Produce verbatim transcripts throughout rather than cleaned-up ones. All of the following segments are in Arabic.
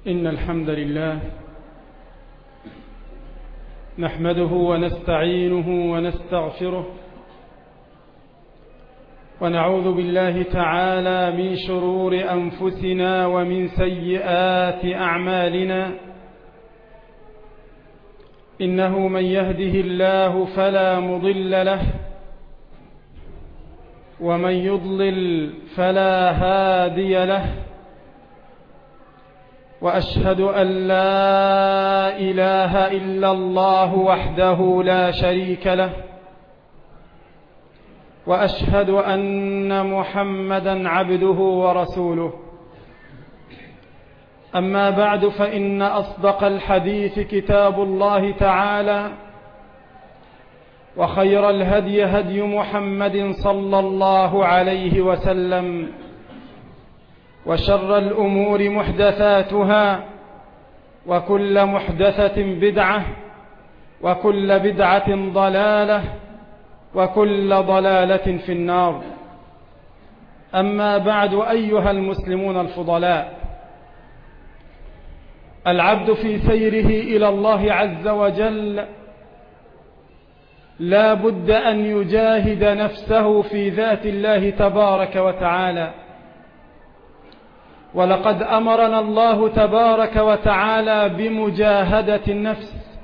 إن الحمد لله نحمده ونستعينه ونستغفره ونعوذ بالله تعالى من شرور أنفسنا ومن سيئات أعمالنا. إنه من يهده الله فلا مضل له ومن يضلل فلا هادي له، وأشهد أن لا إله إلا الله وحده لا شريك له، وأشهد أن محمدا عبده ورسوله. أما بعد، فإن أصدق الحديث كتاب الله تعالى، وخير الهدي هدي محمد صلى الله عليه وسلم، وشر الأمور محدثاتها، وكل محدثة بدعة، وكل بدعة ضلالة، وكل ضلالة في النار. أما بعد، أيها المسلمون الفضلاء، العبد في سيره إلى الله عز وجل لا بد أن يجاهد نفسه في ذات الله تبارك وتعالى. ولقد أمرنا الله تبارك وتعالى بمجاهدة النفس،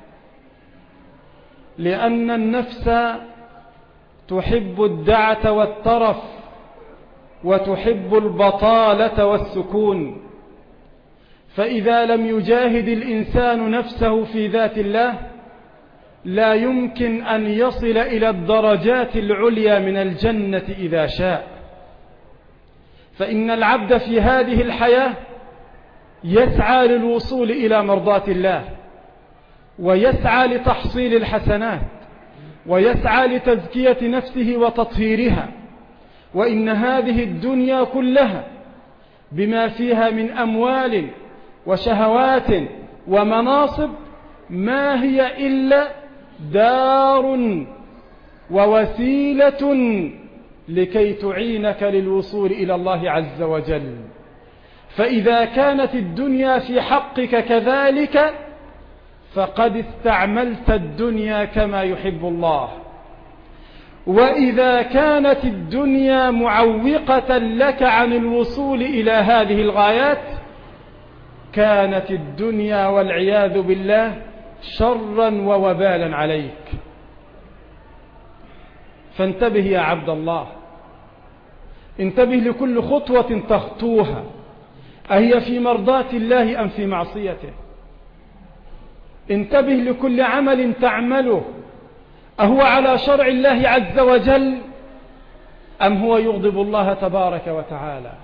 لأن النفس تحب الدعة والترف، وتحب البطالة والسكون. فإذا لم يجاهد الإنسان نفسه في ذات الله لا يمكن أن يصل إلى الدرجات العليا من الجنة إذا شاء. فإن العبد في هذه الحياة يسعى للوصول إلى مرضاة الله، ويسعى لتحصيل الحسنات، ويسعى لتزكية نفسه وتطهيرها. وإن هذه الدنيا كلها بما فيها من أموال وشهوات ومناصب ما هي إلا دار ووسيلة لكي تعينك للوصول إلى الله عز وجل. فإذا كانت الدنيا في حقك كذلك فقد استعملت الدنيا كما يحب الله. وإذا كانت الدنيا معوقة لك عن الوصول إلى هذه الغايات كانت الدنيا والعياذ بالله شرا ووبالا عليك. فانتبه يا عبد الله، انتبه لكل خطوة تخطوها، أهي في مرضاة الله أم في معصيته؟ انتبه لكل عمل تعمله، أهو على شرع الله عز وجل أم هو يغضب الله تبارك وتعالى؟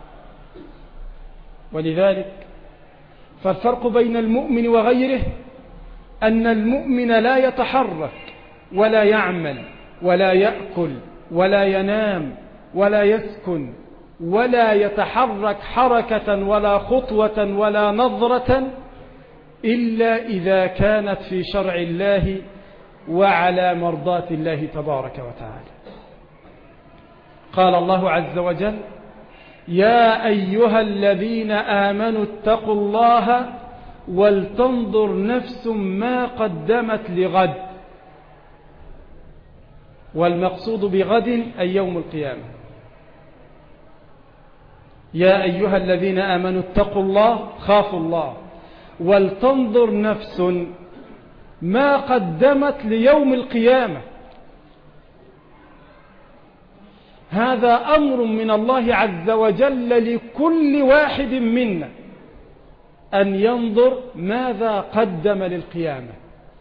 ولذلك فالفرق بين المؤمن وغيره أن المؤمن لا يتحرك ولا يعمل ولا يأكل ولا ينام ولا يسكن ولا يتحرك حركة ولا خطوة ولا نظرة إلا إذا كانت في شرع الله وعلى مرضاة الله تبارك وتعالى. قال الله عز وجل: يا أيها الذين آمنوا اتقوا الله ولتنظر نفس ما قدمت لغد. والمقصود بغد أي يوم القيامة. يا أيها الذين آمنوا اتقوا الله، خافوا الله، ولتنظر نفس ما قدمت ليوم القيامة. هذا أمر من الله عز وجل لكل واحد منا أن ينظر ماذا قدم للقيامة.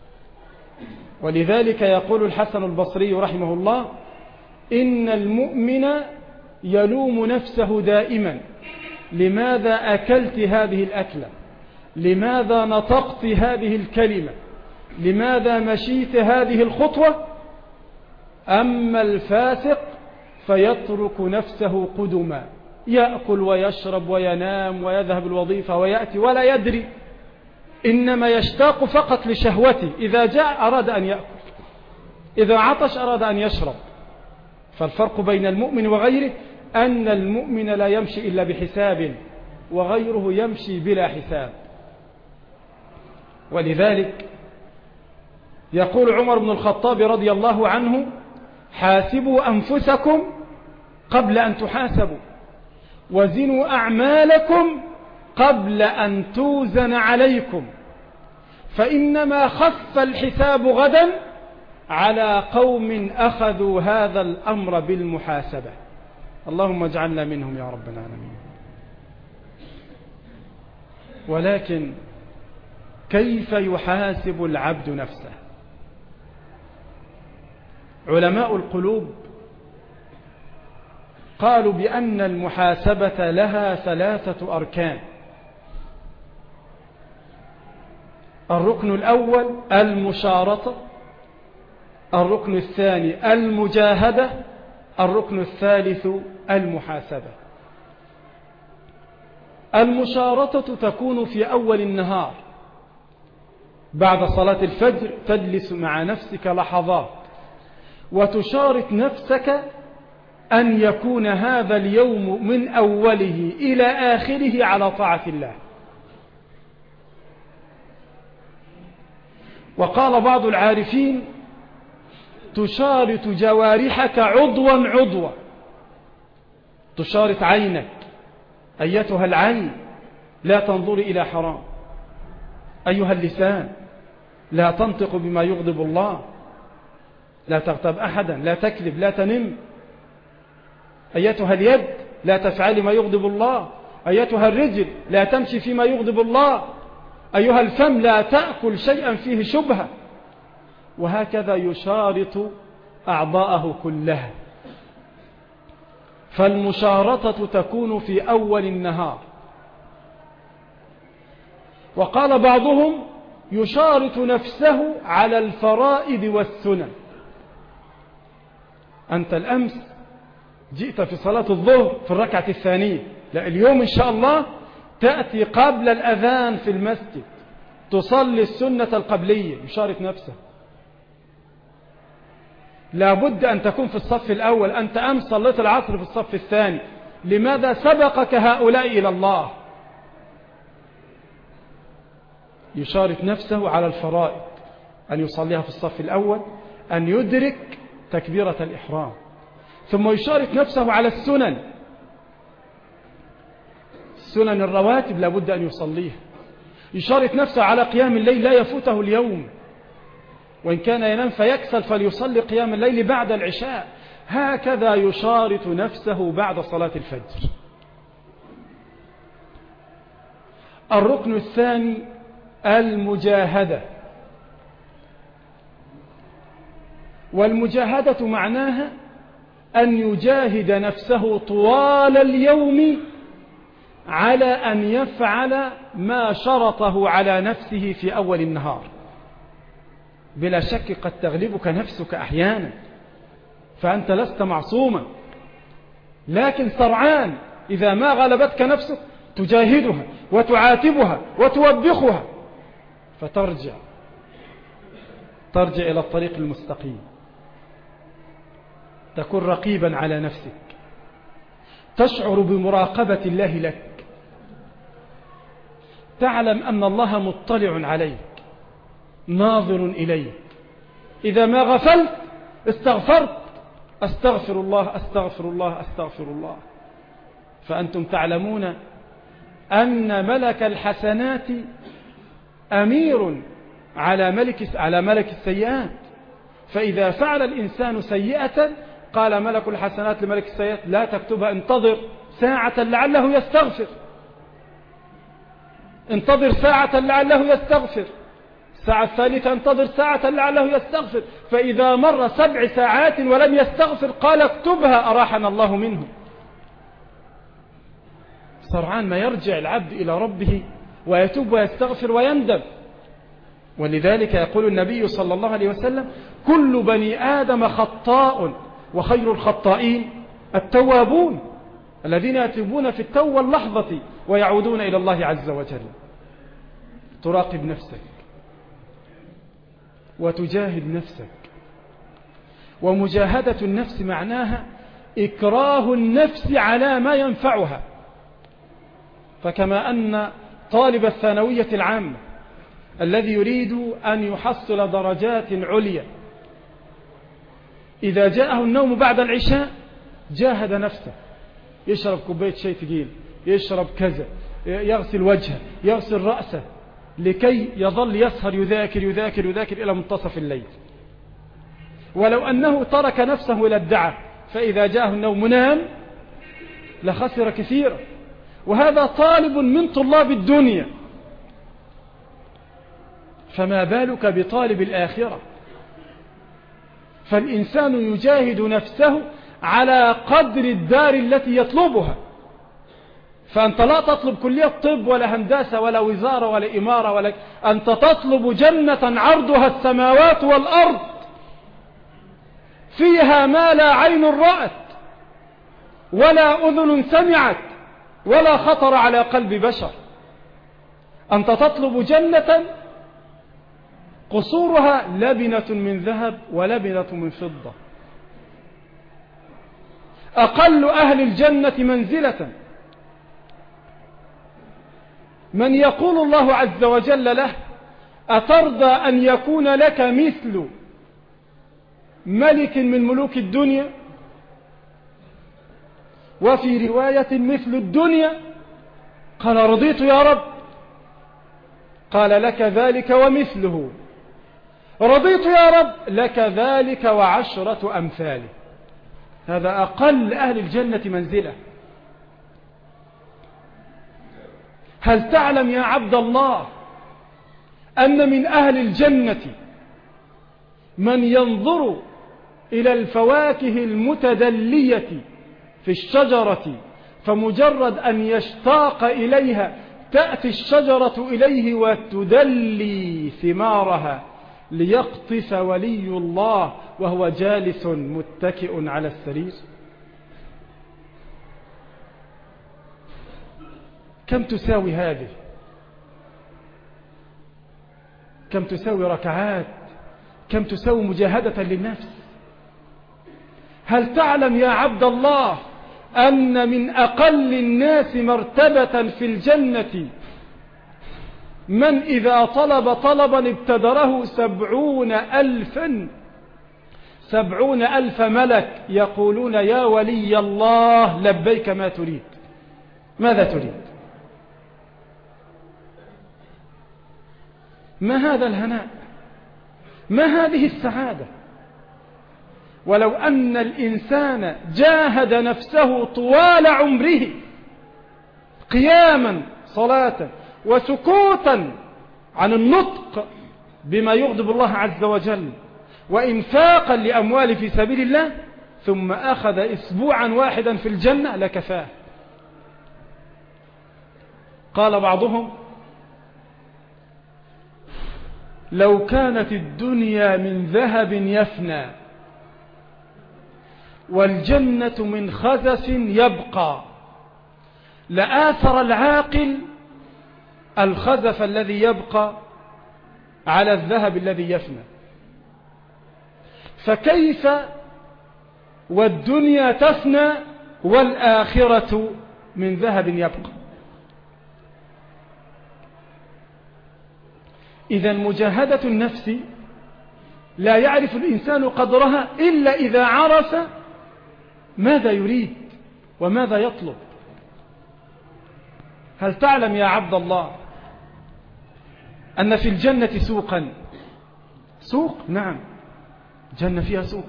ولذلك يقول الحسن البصري رحمه الله: إن المؤمن يلوم نفسه دائما، لماذا أكلت هذه الأكلة؟ لماذا نطقت هذه الكلمة؟ لماذا مشيت هذه الخطوة؟ أما الفاسق فيترك نفسه قدما، يأكل ويشرب وينام ويذهب الوظيفة ويأتي ولا يدري، إنما يشتاق فقط لشهوته. إذا جاء أراد أن يأكل، إذا عطش أراد أن يشرب. فالفرق بين المؤمن وغيره أن المؤمن لا يمشي إلا بحساب، وغيره يمشي بلا حساب. ولذلك يقول عمر بن الخطاب رضي الله عنه: حاسبوا أنفسكم قبل أن تحاسبوا، وزنوا أعمالكم قبل أن توزن عليكم، فإنما خف الحساب غدا على قوم أخذوا هذا الأمر بالمحاسبة. اللهم اجعلنا منهم يا رب العالمين. ولكن كيف يحاسب العبد نفسه؟ علماء القلوب قالوا بأن المحاسبة لها ثلاثة أركان. الركن الأول المشارطة، الركن الثاني المجاهدة، الركن الثالث المحاسبة. المشارطة تكون في أول النهار بعد صلاة الفجر، تجلس مع نفسك لحظات وتشارط نفسك أن يكون هذا اليوم من أوله إلى آخره على طاعة الله. وقال بعض العارفين: تشارط جوارحك عضوا عضوا. تشارط عينك: أيتها العين لا تنظر إلى حرام. أيها اللسان لا تنطق بما يغضب الله، لا تغتاب أحدا، لا تكذب، لا تنم. أيتها اليد لا تفعل ما يغضب الله. أيتها الرجل لا تمشي فيما يغضب الله. أيها الفم لا تأكل شيئا فيه شبهة. وهكذا يشارط أعضاءه كلها. فالمشارطة تكون في أول النهار. وقال بعضهم: يشارط نفسه على الفرائض والسنن. أنت الأمس جئت في صلاة الظهر في الركعة الثانية، لا اليوم إن شاء الله تأتي قبل الأذان في المسجد تصلي السنة القبلية. يشارط نفسه. لابد أن تكون في الصف الأول. أنت أمس صليت العصر في الصف الثاني، لماذا سبقك هؤلاء إلى الله؟ يشارط نفسه على الفرائض، أن يصليها في الصف الأول، أن يدرك تكبيرة الإحرام. ثم يشارط نفسه على السنن. السنن الرواتب لابد أن يصليها. يشارط نفسه على قيام الليل، لا يفوته اليوم، وإن كان ينام فيكسل فليصلي قيام الليل بعد العشاء. هكذا يشارط نفسه بعد صلاة الفجر. الركن الثاني المجاهدة. والمجاهدة معناها أن يجاهد نفسه طوال اليوم على أن يفعل ما شرطه على نفسه في أول النهار. بلا شك قد تغلبك نفسك أحيانا، فأنت لست معصوما، لكن سرعان إذا ما غلبتك نفسك تجاهدها وتعاتبها وتوبخها، فترجع ترجع إلى الطريق المستقيم. تكون رقيبا على نفسك، تشعر بمراقبة الله لك، تعلم أن الله مطلع عليك ناظر إليك. إذا ما غفلت استغفرت: أستغفر الله أستغفر الله أستغفر الله. فأنتم تعلمون أن ملك الحسنات أمير على ملك على ملك السيئات. فإذا فعل الإنسان سيئة قال ملك الحسنات لملك السيئات: لا تكتبها، انتظر ساعة لعله يستغفر، انتظر ساعة لعله يستغفر. الساعة الثالثة انتظر ساعة لعله يستغفر. فإذا مر سبع ساعات ولم يستغفر قال: اكتبها أراحنا الله منه. سرعان ما يرجع العبد إلى ربه ويتوب ويستغفر ويندم. ولذلك يقول النبي صلى الله عليه وسلم: كل بني آدم خطاء وخير الخطائين التوابون، الذين يتوبون في التو اللحظة ويعودون إلى الله عز وجل. تراقب نفسك وتجاهد نفسك. ومجاهدة النفس معناها إكراه النفس على ما ينفعها. فكما أن طالب الثانوية العامة الذي يريد أن يحصل درجات عليا إذا جاءه النوم بعد العشاء جاهد نفسه، يشرب كوباية شاي ثقيل، يشرب كذا، يغسل وجهه، يغسل رأسه، لكي يظل يسهر يذاكر يذاكر يذاكر إلى منتصف الليل. ولو أنه ترك نفسه إلى الدعة فإذا جاءه النوم نام لخسر كثيرا. وهذا طالب من طلاب الدنيا، فما بالك بطالب الآخرة؟ فالإنسان يجاهد نفسه على قدر الدار التي يطلبها. فأنت لا تطلب كلية طب ولا هندسة ولا وزارة ولا إمارة ولا، أنت تطلب جنة عرضها السماوات والأرض فيها ما لا عين رأت ولا أذن سمعت ولا خطر على قلب بشر. أنت تطلب جنة قصورها لبنة من ذهب ولبنة من فضة. أقل أهل الجنة منزلة من يقول الله عز وجل له: أترضى أن يكون لك مثل ملك من ملوك الدنيا؟ وفي رواية مثل الدنيا. قال: رضيت يا رب. قال: لك ذلك ومثله. رضيت يا رب. لك ذلك وعشرة أمثاله. هذا أقل أهل الجنة منزلة. هل تعلم يا عبد الله أن من أهل الجنة من ينظر إلى الفواكه المتدلية في الشجرة فمجرد أن يشتاق إليها تأتي الشجرة إليه وتدلي ثمارها ليقطف ولي الله وهو جالس متكئ على السرير؟ كم تساوي هذه؟ كم تساوي ركعات؟ كم تساوي مجاهدة للنفس؟ هل تعلم يا عبد الله أن من أقل الناس مرتبة في الجنة من إذا طلب طلبا ابتدره سبعون ألفا سبعون ألف ملك يقولون: يا ولي الله لبيك ما تريد. ماذا تريد؟ ما هذا الهناء؟ ما هذه السعادة؟ ولو أن الإنسان جاهد نفسه طوال عمره قياما صلاة وسكوتا عن النطق بما يغضب الله عز وجل وإنفاقا لأموال في سبيل الله، ثم أخذ أسبوعا واحدا في الجنة لكفاه. قال بعضهم: لو كانت الدنيا من ذهب يفنى والجنة من خزف يبقى لآثر العاقل الخزف الذي يبقى على الذهب الذي يفنى. فكيف والدنيا تفنى والآخرة من ذهب يبقى؟ إذن مجاهدة النفس لا يعرف الإنسان قدرها إلا إذا عرف ماذا يريد وماذا يطلب. هل تعلم يا عبد الله أن في الجنة سوقا؟ سوق؟ نعم، جنة فيها سوق.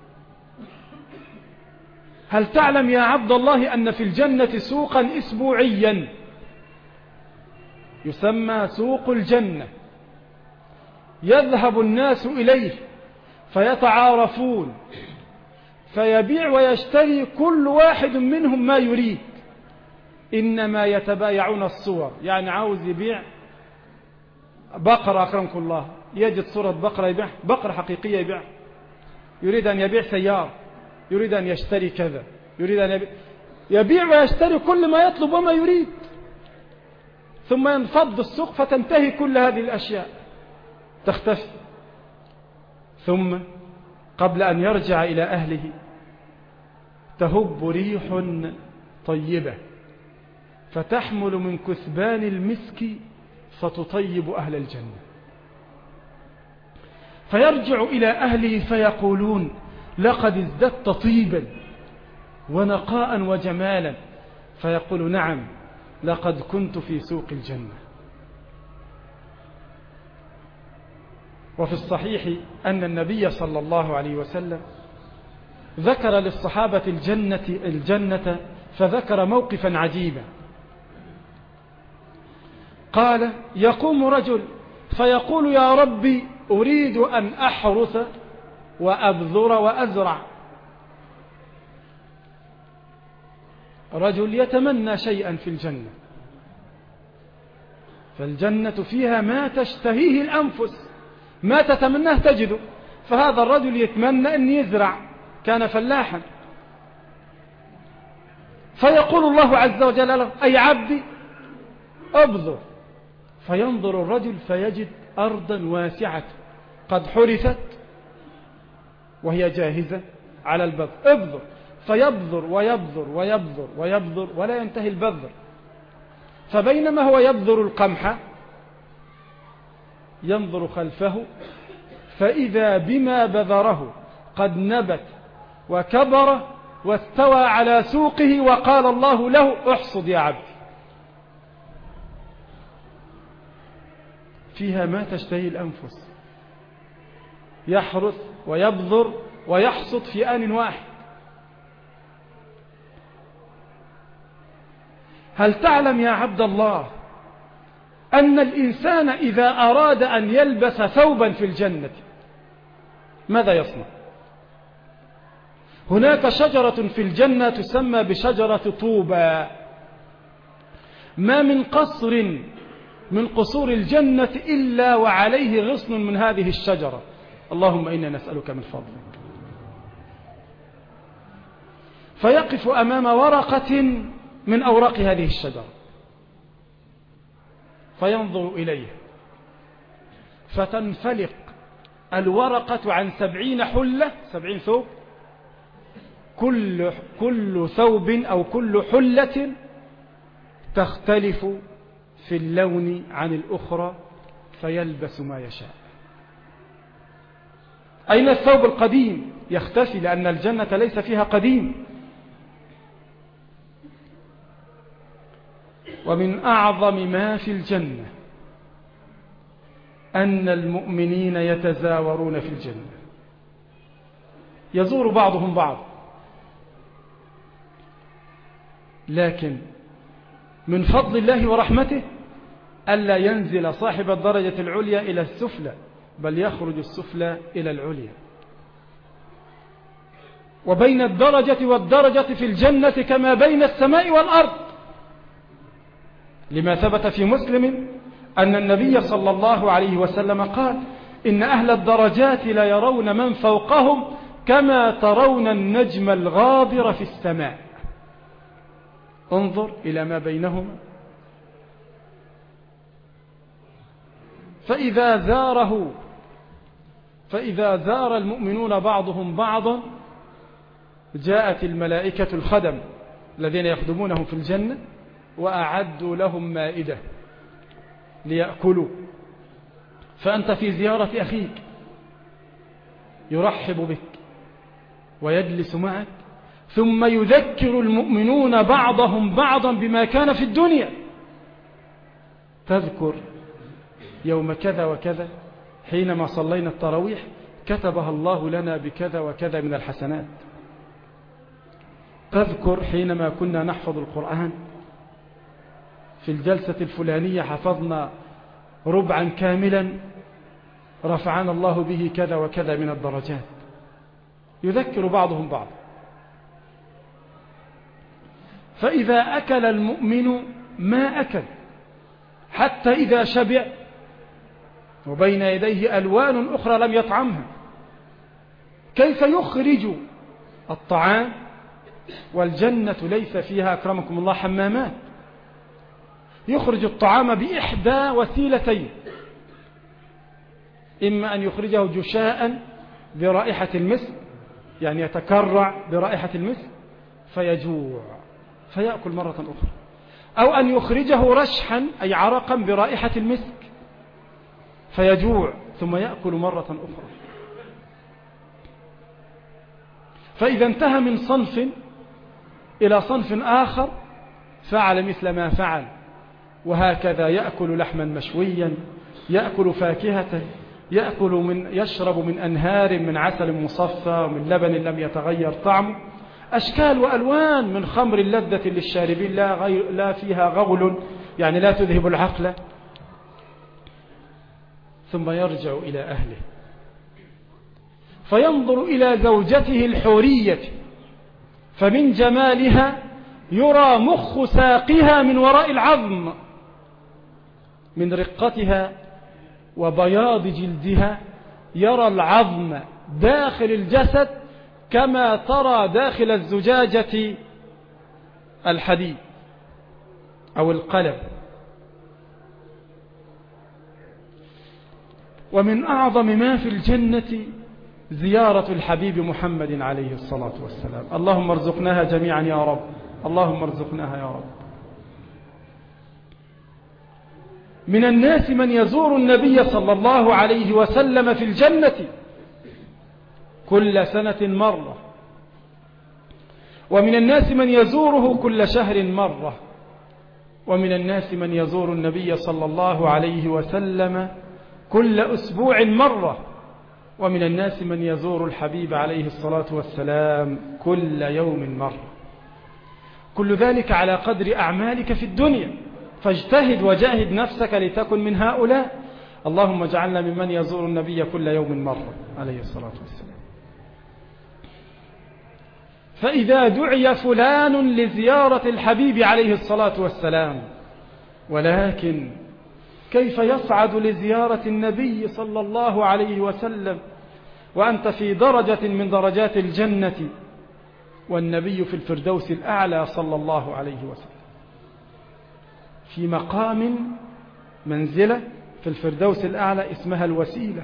هل تعلم يا عبد الله أن في الجنة سوقا أسبوعيا يسمى سوق الجنة، يذهب الناس إليه فيتعارفون فيبيع ويشتري كل واحد منهم ما يريد، إنما يتبايعون الصور. يعني عاوز يبيع بقرة أكرمكم الله، يجد صورة بقرة يبيع، بقرة حقيقية يبيع. يريد أن يبيع سيارة، يريد أن يشتري كذا، يريد أن يبيع, يبيع ويشتري كل ما يطلب وما يريد، ثم ينفض السوق فتنتهي كل هذه الأشياء تختفي. ثم قبل أن يرجع إلى أهله تهب ريح طيبة فتحمل من كثبان المسك فتطيب أهل الجنة. فيرجع إلى أهله فيقولون لقد ازددت طيبا ونقاء وجمالا، فيقول نعم لقد كنت في سوق الجنة. وفي الصحيح أن النبي صلى الله عليه وسلم ذكر للصحابة الجنة, الجنة فذكر موقفا عجيبا. قال يقوم رجل فيقول يا ربي أريد أن أحرث وأبذر وأزرع. رجل يتمنى شيئا في الجنة، فالجنة فيها ما تشتهيه الأنفس، ما تتمناه تجده. فهذا الرجل يتمنى أن يزرع، كان فلاحا، فيقول الله عز وجل له أي عبدي أبذر. فينظر الرجل فيجد أرضا واسعة قد حرثت وهي جاهزة على البذر، ابذر. فيبذر ويبذر ويبذر ويبذر ولا ينتهي البذر. فبينما هو يبذر القمح ينظر خلفه فإذا بما بذره قد نبت وكبر واستوى على سوقه، وقال الله له احصد يا عبدي. فيها ما تشتهي الأنفس، يحرث ويبذر ويحصد في آن واحد. هل تعلم يا عبد الله أن الإنسان إذا أراد أن يلبس ثوبا في الجنة ماذا يصنع؟ هناك شجرة في الجنة تسمى بشجرة طوبى، ما من قصر من قصور الجنة إلا وعليه غصن من هذه الشجرة. اللهم إنا نسألك من فضلك. فيقف أمام ورقة من أوراق هذه الشجرة فينظر إليها فتنفلق الورقة عن سبعين حلة، سبعين ثوب، كل, كل ثوب أو كل حلة تختلف في اللون عن الأخرى، فيلبس ما يشاء. أين الثوب القديم؟ يختفي، لأن الجنة ليس فيها قديم. ومن أعظم ما في الجنة أن المؤمنين يتزاورون في الجنة، يزور بعضهم بعض، لكن من فضل الله ورحمته ألا ينزل صاحب الدرجة العليا إلى السفلى، بل يخرج السفلى إلى العليا. وبين الدرجة والدرجة في الجنة كما بين السماء والأرض، لما ثبت في مسلم أن النبي صلى الله عليه وسلم قال إن أهل الدرجات لا يرون من فوقهم كما ترون النجم الغابر في السماء. انظر إلى ما بينهما. فإذا زاره فإذا زار المؤمنون بعضهم بعضا جاءت الملائكة الخدم الذين يخدمونهم في الجنة وأعدوا لهم مائدة ليأكلوا. فأنت في زيارة أخيك يرحب بك ويجلس معك، ثم يذكر المؤمنون بعضهم بعضا بما كان في الدنيا. تذكر يوم كذا وكذا حينما صلينا التراويح كتبها الله لنا بكذا وكذا من الحسنات. تذكر حينما كنا نحفظ القرآن في الجلسة الفلانية حفظنا ربعا كاملا رفعنا الله به كذا وكذا من الدرجات. يذكر بعضهم بعض. فإذا أكل المؤمن ما أكل حتى إذا شبع وبين يديه ألوان أخرى لم يطعمها، كيف يخرج الطعام؟ والجنة ليس فيها أكرمكم الله حمامات. يخرج الطعام بإحدى وسيلتين، إما أن يخرجه جشاء برائحة المسك، يعني يتكرع برائحة المسك فيجوع فيأكل مرة أخرى، أو أن يخرجه رشحا أي عرقا برائحة المسك فيجوع ثم يأكل مرة أخرى. فإذا انتهى من صنف إلى صنف آخر فعل مثل ما فعل، وهكذا يأكل لحما مشويا، يأكل فاكهة، يأكل من يشرب من أنهار من عسل مصفى ومن لبن لم يتغير طعمه، أشكال وألوان من خمر لذة للشاربين لا, غير لا فيها غول، يعني لا تذهب العقل. ثم يرجع إلى أهله فينظر إلى زوجته الحورية، فمن جمالها يرى مخ ساقها من وراء العظم، من رقتها وبياض جلدها يرى العظم داخل الجسد كما ترى داخل الزجاجة الحديد أو القلب. ومن أعظم ما في الجنة زيارة الحبيب محمد عليه الصلاة والسلام. اللهم ارزقناها جميعا يا رب، اللهم ارزقناها يا رب. من الناس من يزور النبي صلى الله عليه وسلم في الجنة كل سنة مرة، ومن الناس من يزوره كل شهر مرة، ومن الناس من يزور النبي صلى الله عليه وسلم كل أسبوع مرة، ومن الناس من يزور الحبيب عليه الصلاة والسلام كل يوم مرة. كل ذلك على قدر أعمالك في الدنيا، فاجتهد وجاهد نفسك لتكن من هؤلاء. اللهم اجعلنا ممن يزور النبي كل يوم مرة عليه الصلاة والسلام. فإذا دعي فلان لزيارة الحبيب عليه الصلاة والسلام، ولكن كيف يصعد لزيارة النبي صلى الله عليه وسلم وأنت في درجة من درجات الجنة والنبي في الفردوس الأعلى صلى الله عليه وسلم، في مقام منزلة في الفردوس الأعلى اسمها الوسيلة.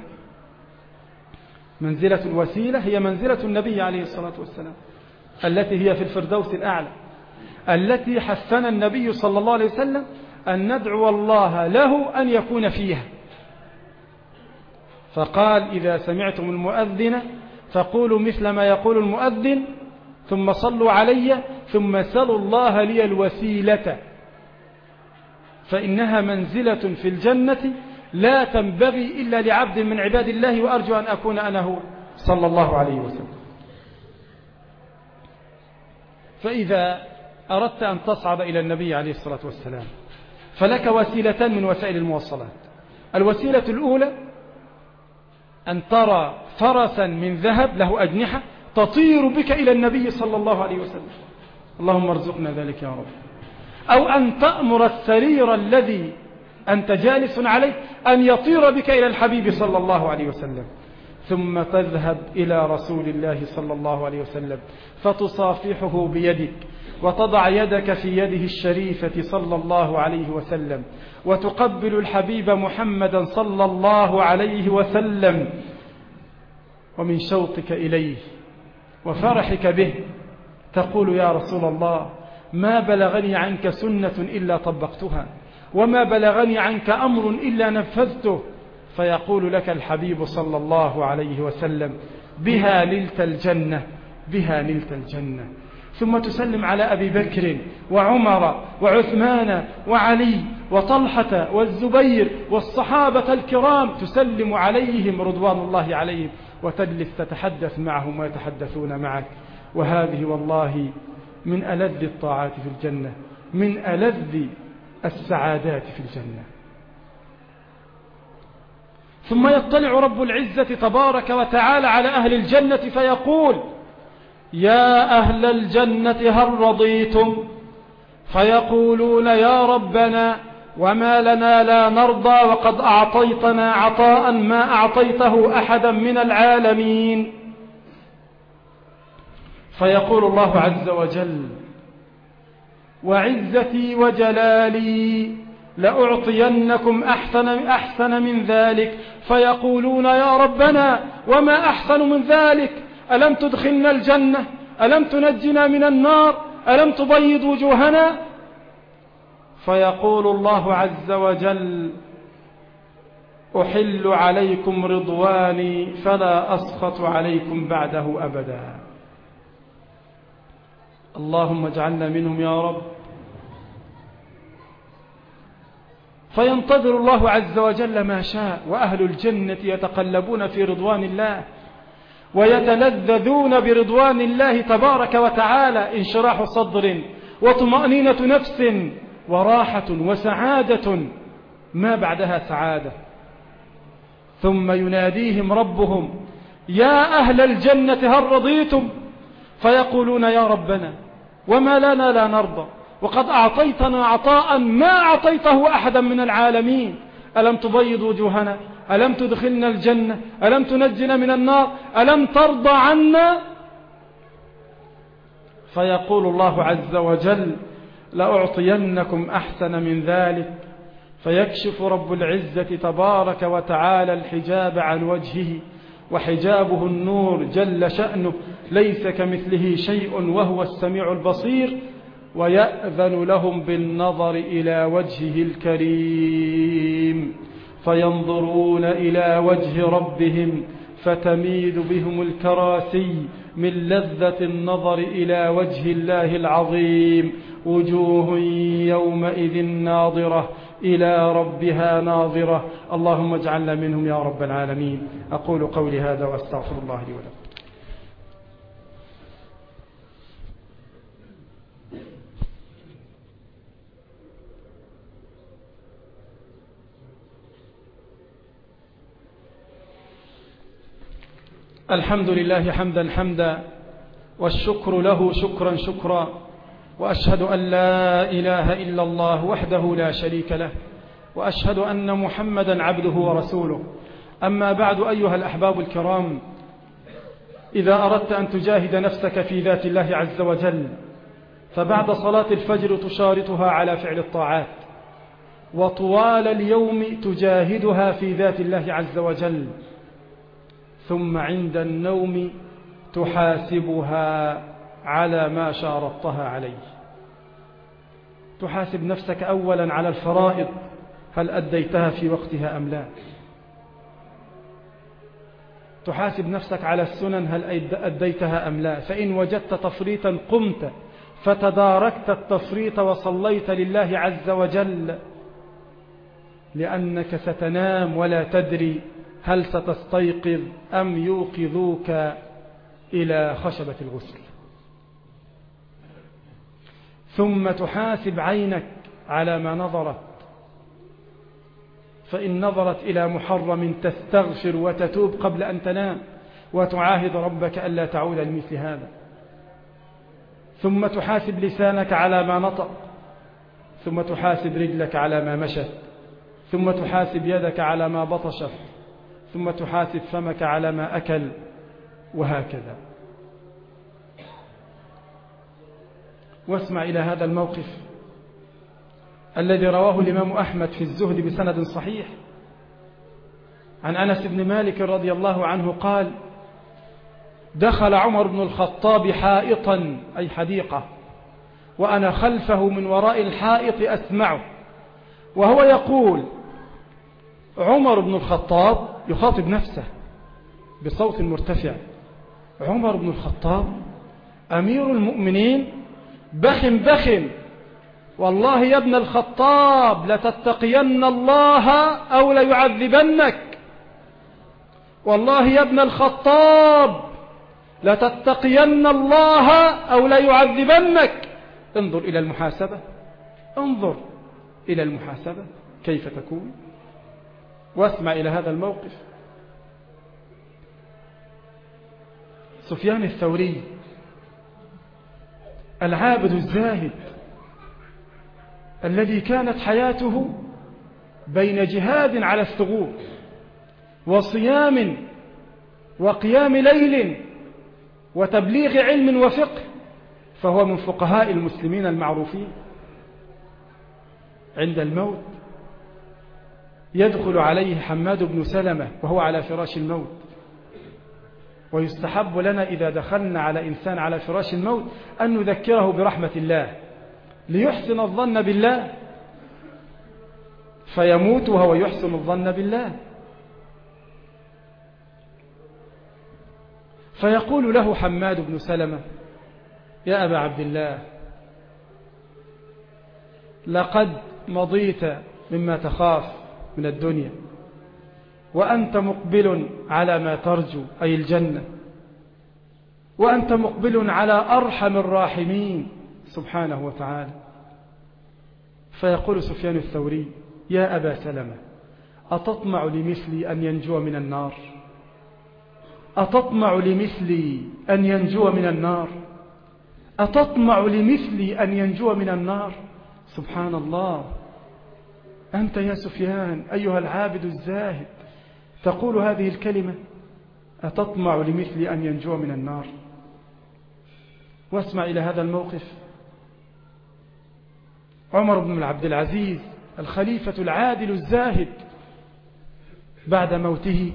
منزلة الوسيلة هي منزلة النبي عليه الصلاة والسلام التي هي في الفردوس الأعلى، التي حثنا النبي صلى الله عليه وسلم أن ندعو الله له أن يكون فيها، فقال: إذا سمعتم المؤذن فقولوا مثل ما يقول المؤذن ثم صلوا علي ثم سلوا الله لي الوسيلة، فإنها منزلة في الجنة لا تنبغي إلا لعبد من عباد الله، وأرجو أن أكون أنا هو صلى الله عليه وسلم. فإذا أردت أن تصعد إلى النبي عليه الصلاة والسلام فلك وسيلتان من وسائل المواصلات. الوسيلة الأولى أن ترى فرسا من ذهب له أجنحة تطير بك إلى النبي صلى الله عليه وسلم، اللهم ارزقنا ذلك يا رب. أو أن تأمر السرير الذي أنت جالس عليه أن يطير بك إلى الحبيب صلى الله عليه وسلم، ثم تذهب إلى رسول الله صلى الله عليه وسلم فتصافحه بيدك وتضع يدك في يده الشريفة صلى الله عليه وسلم وتقبل الحبيب محمدا صلى الله عليه وسلم، ومن شوقك إليه وفرحك به تقول: يا رسول الله، ما بلغني عنك سنة إلا طبقتها، وما بلغني عنك أمر إلا نفذته. فيقول لك الحبيب صلى الله عليه وسلم: بها نلت الجنة، بها نلت الجنة. ثم تسلم على أبي بكر وعمر وعثمان وعلي وطلحة والزبير والصحابة الكرام، تسلم عليهم رضوان الله عليهم، وتجلس تتحدث معهم ويتحدثون معك. وهذه والله من ألذ الطاعات في الجنة، من ألذ السعادات في الجنة. ثم يطلع رب العزة تبارك وتعالى على أهل الجنة فيقول: يا أهل الجنة هل رضيتم؟ فيقولون: يا ربنا، وما لنا لا نرضى وقد أعطيتنا عطاء ما أعطيته أحدا من العالمين. فيقول الله عز وجل: وعزتي وجلالي لأعطينكم أحسن, أحسن من ذلك. فيقولون: يا ربنا، وما أحسن من ذلك؟ ألم تدخلنا الجنة؟ ألم تنجنا من النار؟ ألم تبيض وجوهنا؟ فيقول الله عز وجل: أحل عليكم رضواني فلا أسخط عليكم بعده أبدا. اللهم اجعلنا منهم يا رب. فينتظر الله عز وجل ما شاء، وأهل الجنة يتقلبون في رضوان الله ويتلذذون برضوان الله تبارك وتعالى، انشراح صدر وطمأنينة نفس وراحة وسعادة ما بعدها سعادة. ثم يناديهم ربهم يا أهل الجنة هل رضيتم؟ فيقولون يا ربنا وما لنا لا نرضى، وقد أعطيتنا عطاء ما أعطيته أحدا من العالمين. ألم تبيض وجوهنا؟ ألم تدخلنا الجنة؟ ألم تنجنا من النار؟ ألم ترضى عنا؟ فيقول الله عز وجل لأعطينكم أحسن من ذلك. فيكشف رب العزة تبارك وتعالى الحجاب عن وجهه، وحجابه النور جل شأنه، ليس كمثله شيء وهو السميع البصير، ويأذن لهم بالنظر إلى وجهه الكريم، فينظرون إلى وجه ربهم فتميد بهم الكراسي من لذة النظر إلى وجه الله العظيم. وجوه يومئذ ناظرة إلى ربها ناظرة. اللهم اجعلنا منهم يا رب العالمين. أقول قولي هذا وأستغفر الله لي ولكم. الحمد لله حمدا حمدا، والشكر له شكرا شكرا، وأشهد أن لا إله إلا الله وحده لا شريك له، وأشهد أن محمدا عبده ورسوله. أما بعد أيها الأحباب الكرام، إذا أردت أن تجاهد نفسك في ذات الله عز وجل، فبعد صلاة الفجر تشارطها على فعل الطاعات، وطوال اليوم تجاهدها في ذات الله عز وجل، ثم عند النوم تحاسبها على ما شارطتها عليه. تحاسب نفسك أولا على الفرائض، هل أديتها في وقتها أم لا؟ تحاسب نفسك على السنن، هل أديتها أم لا؟ فإن وجدت تفريطا قمت فتداركت التفريط وصليت لله عز وجل، لأنك ستنام ولا تدري هل ستستيقظ أم يوقظوك إلى خشبة الغسل. ثم تحاسب عينك على ما نظرت، فإن نظرت إلى محرم تستغفر وتتوب قبل أن تنام، وتعاهد ربك ألا تعود لمثل هذا. ثم تحاسب لسانك على ما نطق، ثم تحاسب رجلك على ما مشت، ثم تحاسب يدك على ما بطشت، ثم تحاسب فمك على ما أكل، وهكذا. واسمع إلى هذا الموقف الذي رواه الإمام أحمد في الزهد بسند صحيح عن أنس بن مالك رضي الله عنه قال: دخل عمر بن الخطاب حائطا أي حديقة، وأنا خلفه من وراء الحائط أسمعه، وهو يقول: عمر بن الخطاب يخاطب نفسه بصوت مرتفع: عمر بن الخطاب أمير المؤمنين، بخن بخن، والله يا ابن الخطاب لتتقين الله أو ليعذبنك، والله يا ابن الخطاب لتتقين الله أو ليعذبنك. انظر إلى المحاسبة، انظر إلى المحاسبة كيف تكون. واسمع إلى هذا الموقف. سفيان الثوري العابد الزاهد الذي كانت حياته بين جهاد على الثغور وصيام وقيام ليل وتبليغ علم وفقه، فهو من فقهاء المسلمين المعروفين. عند الموت يدخل عليه حماد بن سلمة وهو على فراش الموت، ويستحب لنا إذا دخلنا على إنسان على فراش الموت أن نذكره برحمة الله ليحسن الظن بالله، فيموت وهو يحسن الظن بالله. فيقول له حماد بن سلمة: يا أبا عبد الله لقد مضيت مما تخاف من الدنيا وأنت مقبل على ما ترجو أي الجنة، وأنت مقبل على أرحم الراحمين سبحانه وتعالى. فيقول سفيان الثوري: يا أبا سلمة أتطمع لمثلي أن ينجو من النار؟ أتطمع لمثلي أن ينجو من النار؟ أتطمع لمثلي أن ينجو من النار؟ سبحان الله. أنت يا سفيان أيها العابد الزاهد تقول هذه الكلمة: أتطمع لمثلي أن ينجو من النار؟ واسمع إلى هذا الموقف. عمر بن عبد العزيز الخليفة العادل الزاهد بعد موته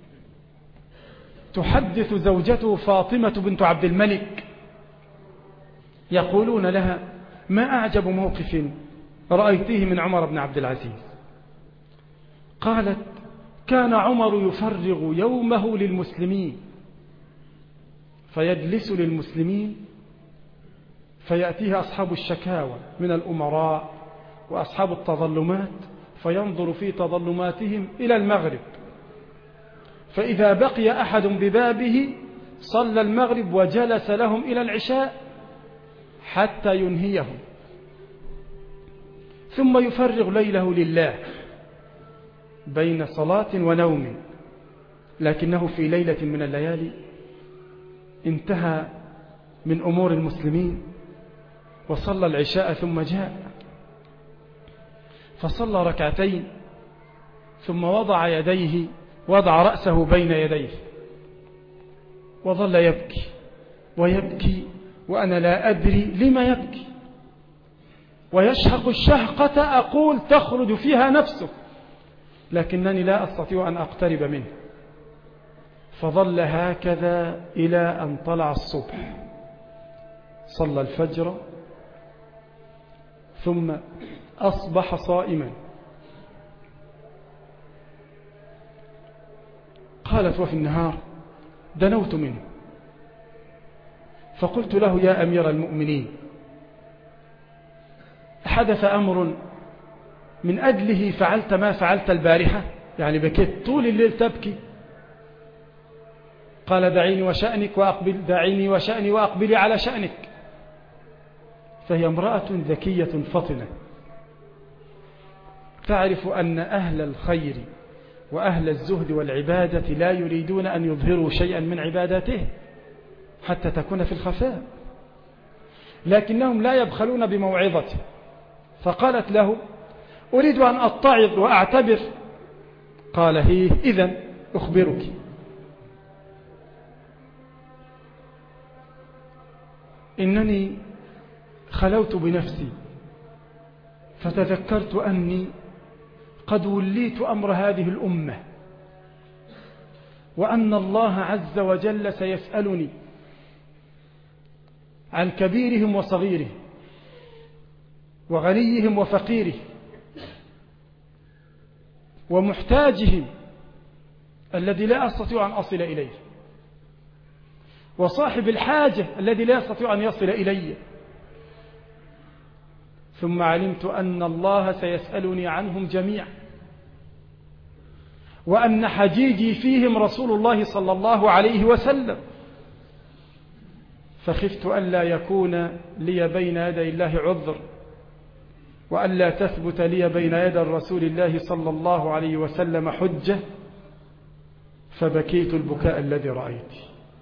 تحدث زوجته فاطمة بنت عبد الملك، يقولون لها: ما أعجب موقف رأيته من عمر بن عبد العزيز؟ قالت: كان عمر يفرغ يومه للمسلمين، فيجلس للمسلمين فيأتيه أصحاب الشكاوى من الأمراء وأصحاب التظلمات، فينظر في تظلماتهم إلى المغرب، فإذا بقي أحد ببابه صلى المغرب وجلس لهم إلى العشاء حتى ينهيهم، ثم يفرغ ليله لله بين صلاة ونوم. لكنه في ليلة من الليالي انتهى من أمور المسلمين وصلى العشاء ثم جاء فصلى ركعتين، ثم وضع يديه وضع رأسه بين يديه وظل يبكي ويبكي وأنا لا أدري لما يبكي، ويشهق الشهقة أقول تخرج فيها نفسه، لكنني لا أستطيع أن أقترب منه. فظل هكذا إلى أن طلع الصبح، صلى الفجر ثم أصبح صائما. قالت: وفي النهار دنوت منه فقلت له: يا أمير المؤمنين، حدث أمر من أجله فعلت ما فعلت البارحة؟ يعني بكيت طول الليل تبكي؟ قال: دعيني وشأنك وأقبل دعيني وشأني وأقبلي على شأنك. فهي امرأة ذكية فطنة تعرف أن أهل الخير وأهل الزهد والعبادة لا يريدون أن يظهروا شيئا من عباداته حتى تكون في الخفاء، لكنهم لا يبخلون بموعظته. فقالت له: أريد أن أتعظ وأعتبر. قال: هي إذن أخبرك. إنني خلوت بنفسي فتذكرت أني قد وليت أمر هذه الأمة، وأن الله عز وجل سيسألني عن كبيرهم وصغيرهم وغنيهم وفقيرهم ومحتاجهم الذي لا أستطيع أن أصل إليه، وصاحب الحاجة الذي لا يستطيع أن يصل إلي. ثم علمت أن الله سيسألني عنهم جميعا، وأن حجيجي فيهم رسول الله صلى الله عليه وسلم. فخفت ألا يكون لي بين يدي الله عذر، وألا تثبت لي بين يدي رسول الله صلى الله عليه وسلم حجة، فبكيت البكاء الذي رأيت.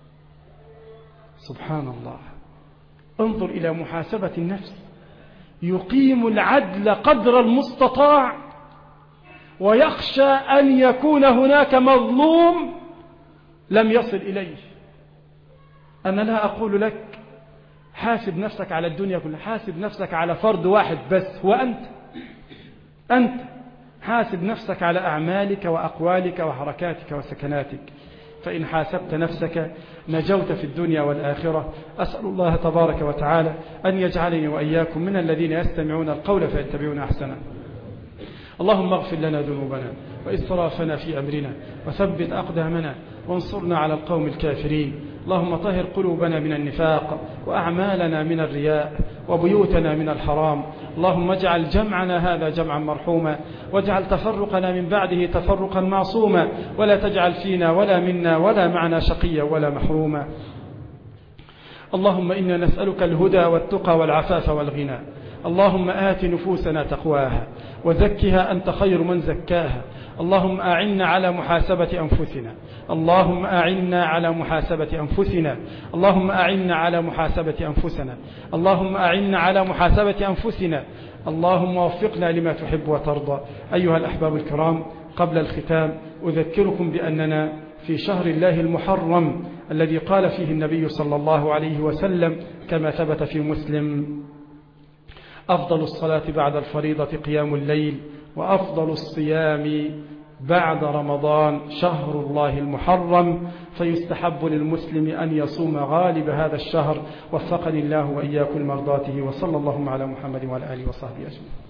سبحان الله. انظر إلى محاسبة النفس، يقيم العدل قدر المستطاع ويخشى أن يكون هناك مظلوم لم يصل إليه. أنا لا أقول لك حاسب نفسك على الدنيا كلها، حاسب نفسك على فرد واحد بس، وأنت أنت حاسب نفسك على أعمالك وأقوالك وحركاتك وسكناتك، فإن حاسبت نفسك نجوت في الدنيا والآخرة. أسأل الله تبارك وتعالى أن يجعلني وإياكم من الذين يستمعون القول فيتبعون أحسنه. اللهم اغفر لنا ذنوبنا وإسرافنا في أمرنا وثبت أقدامنا وانصرنا على القوم الكافرين. اللهم طهر قلوبنا من النفاق وأعمالنا من الرياء وبيوتنا من الحرام. اللهم اجعل جمعنا هذا جمعا مرحوما واجعل تفرقنا من بعده تفرقا معصوما ولا تجعل فينا ولا منا ولا معنا شقيا ولا محروما. اللهم إنا نسألك الهدى والتقى والعفاف والغنى. اللهم آت نفوسنا تقواها وزكها أنت خير من زكاها. اللهم أعنا على محاسبة أنفسنا اللهم أعنا على محاسبة أنفسنا اللهم أعنا على محاسبة أنفسنا اللهم أعنا على محاسبة أنفسنا اللهم وفقنا لما تحب وترضى. أيها الأحباب الكرام، قبل الختام أذكركم بأننا في شهر الله المحرم الذي قال فيه النبي صلى الله عليه وسلم كما ثبت في مسلم: أفضل الصلاة بعد الفريضة قيام الليل، وأفضل الصيام بعد رمضان شهر الله المحرم، فيستحب للمسلم أن يصوم غالب هذا الشهر. وفقني الله وإياكم لمرضاته، وصلى الله على محمد وعلى آله وصحبه أجمعين.